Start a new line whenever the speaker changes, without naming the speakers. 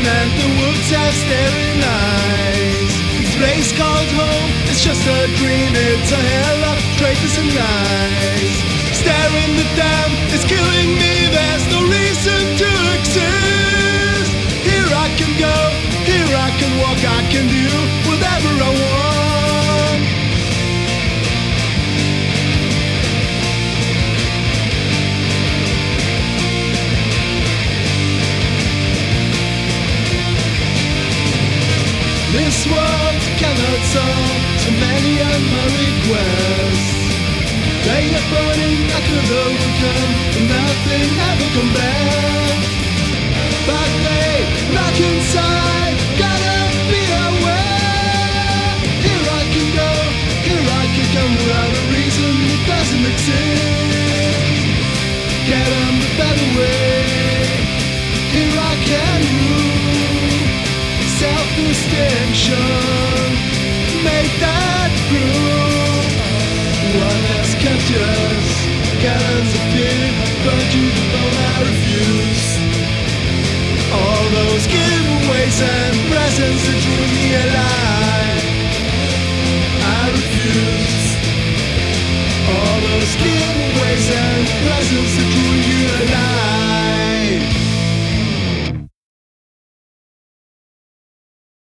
and the woods have staring eyes. This place called home is just a dream, it's a hell of traitors and lies. Staring the dam is killing me, there's no reason to exist. Here I can go, here I can walk, I can do whatever I want. This world cannot solve so many of my requests. They are burning, I could overcome, and nothing ever come back. But they knock inside, gotta be aware. Here I can go, here I can come, without a reason it doesn't exist. Get on the better way, here I can rule. Self-distinction, make that prove. What has kept us? Gallons of fear, burnt you the bone, I refuse. All those giveaways and presents that drew me alive.